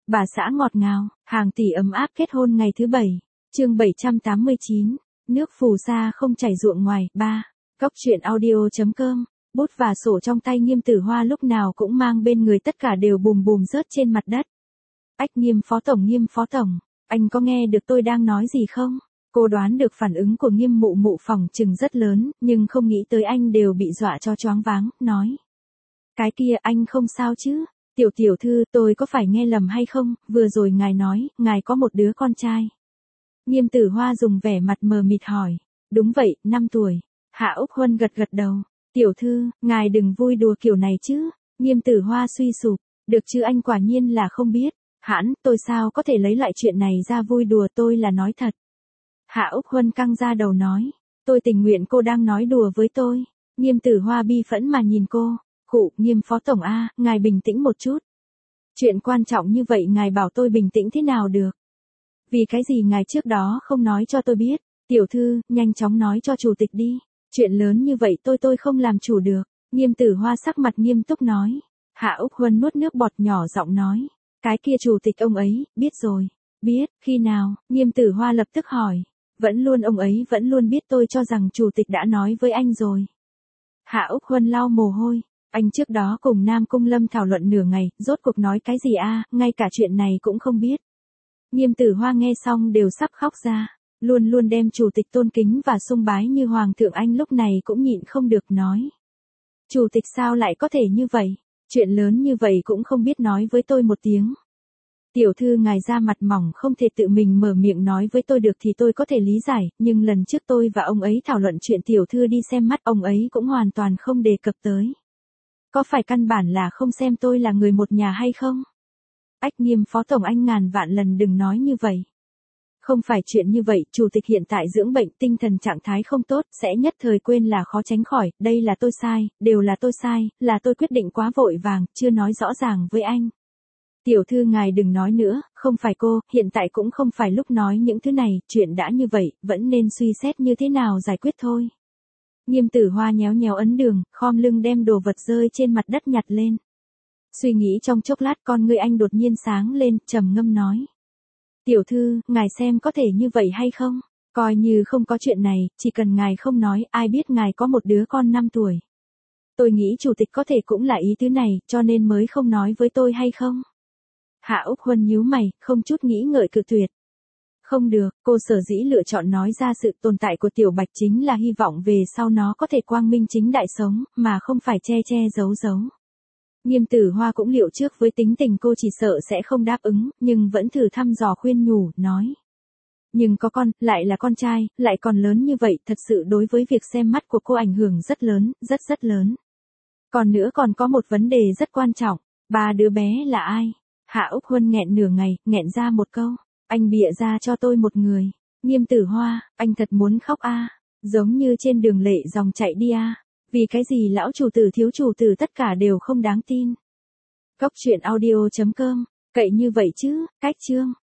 Bà xã ngọt ngào, hàng tỷ ấm áp kết hôn ngày thứ 7. Chương 789. Nước phù sa không chảy ruộng ngoài. 3. Cốc truyện audio.com. Bút và sổ trong tay Nghiêm Tử Hoa lúc nào cũng mang bên người, tất cả đều bùm bùm rớt trên mặt đất. Ách, Nghiêm phó tổng, anh có nghe được tôi đang nói gì không? Cô đoán được phản ứng của Nghiêm mụ mụ phỏng chừng rất lớn, nhưng không nghĩ tới anh đều bị dọa cho choáng váng, nói. Cái kia, anh không sao chứ? Tiểu thư, tôi có phải nghe lầm hay không? Vừa rồi ngài nói, ngài có một đứa con trai. Nghiêm Tử Hoa dùng vẻ mặt mờ mịt hỏi. Đúng vậy, 5 tuổi. Hạ Úc Huân gật đầu. Tiểu thư, ngài đừng vui đùa kiểu này chứ. Nghiêm Tử Hoa suy sụp. Được chứ, anh quả nhiên là không biết. Hãn, tôi sao có thể lấy lại chuyện này ra vui đùa, tôi là nói thật. Hạ Úc Huân căng ra đầu nói. Tôi tình nguyện cô đang nói đùa với tôi. Nghiêm Tử Hoa bi phẫn mà nhìn cô. Khụ, Nghiêm phó tổng a, ngài bình tĩnh một chút. Chuyện quan trọng như vậy ngài bảo tôi bình tĩnh thế nào được? Vì cái gì ngài trước đó không nói cho tôi biết? Tiểu thư, nhanh chóng nói cho chủ tịch đi. Chuyện lớn như vậy tôi không làm chủ được. Nghiêm Tử Hoa sắc mặt nghiêm túc nói. Hạ Úc Huân nuốt nước bọt nhỏ giọng nói. Cái kia chủ tịch ông ấy, biết rồi. Biết, khi nào? Nghiêm Tử Hoa lập tức hỏi. Ông ấy vẫn luôn biết, tôi cho rằng chủ tịch đã nói với anh rồi. Hạ Úc Huân lau mồ hôi. Anh trước đó cùng Nam Cung Lâm thảo luận nửa ngày, rốt cuộc nói cái gì a, ngay cả chuyện này cũng không biết. Nghiêm Tử Hoa nghe xong đều sắp khóc ra, luôn đem chủ tịch tôn kính và sùng bái như hoàng thượng, anh lúc này cũng nhịn không được nói. Chủ tịch sao lại có thể như vậy, chuyện lớn như vậy cũng không biết nói với tôi một tiếng. Tiểu thư ngài ra mặt mỏng không thể tự mình mở miệng nói với tôi được thì tôi có thể lý giải, nhưng lần trước tôi và ông ấy thảo luận chuyện tiểu thư đi xem mắt, ông ấy cũng hoàn toàn không đề cập tới. Có phải căn bản là không xem tôi là người một nhà hay không? Ách, Nghiêm phó tổng, anh ngàn vạn lần đừng nói như vậy. Không phải chuyện như vậy, chủ tịch hiện tại dưỡng bệnh, tinh thần trạng thái không tốt, sẽ nhất thời quên là khó tránh khỏi, đây là tôi sai, đều là tôi sai, là tôi quyết định quá vội vàng, chưa nói rõ ràng với anh. Tiểu thư ngài đừng nói nữa, không phải cô, hiện tại cũng không phải lúc nói những thứ này, chuyện đã như vậy, vẫn nên suy xét như thế nào giải quyết thôi. Nghiêm Tử Hoa nhéo ấn đường, khom lưng đem đồ vật rơi trên mặt đất nhặt lên. Suy nghĩ trong chốc lát, con ngươi anh đột nhiên sáng lên, trầm ngâm nói. Tiểu thư, ngài xem có thể như vậy hay không? Coi như không có chuyện này, chỉ cần ngài không nói, ai biết ngài có một đứa con 5 tuổi. Tôi nghĩ chủ tịch có thể cũng là ý tứ này, cho nên mới không nói với tôi hay không? Hạ Úc Huân nhíu mày, không chút nghĩ ngợi cự tuyệt. Không được, cô sở dĩ lựa chọn nói ra sự tồn tại của Tiểu Bạch chính là hy vọng về sau nó có thể quang minh chính đại sống, mà không phải che giấu. Nghiêm Tử Hoa cũng liệu trước với tính tình cô chỉ sợ sẽ không đáp ứng, nhưng vẫn thử thăm dò khuyên nhủ, nói. Nhưng có con, lại là con trai, lại còn lớn như vậy, thật sự đối với việc xem mắt của cô ảnh hưởng rất lớn, rất lớn. Còn nữa còn có một vấn đề rất quan trọng, 3 đứa bé là ai? Hạ Úc Huân nghẹn nửa ngày, nghẹn ra một câu. Anh bịa ra cho tôi một người. Nghiêm Tử Hoa, anh thật muốn khóc a, giống như trên đường lệ dòng chạy đi a. Vì cái gì lão chủ tử thiếu chủ tử tất cả đều không đáng tin. Cốc truyện audio.com, cậy như vậy chứ, cách chương.